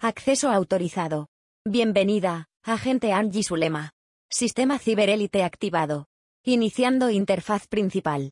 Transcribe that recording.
Acceso autorizado. Bienvenida, agente Angie Sulema. Sistema Ciberélite activado. Iniciando interfaz principal.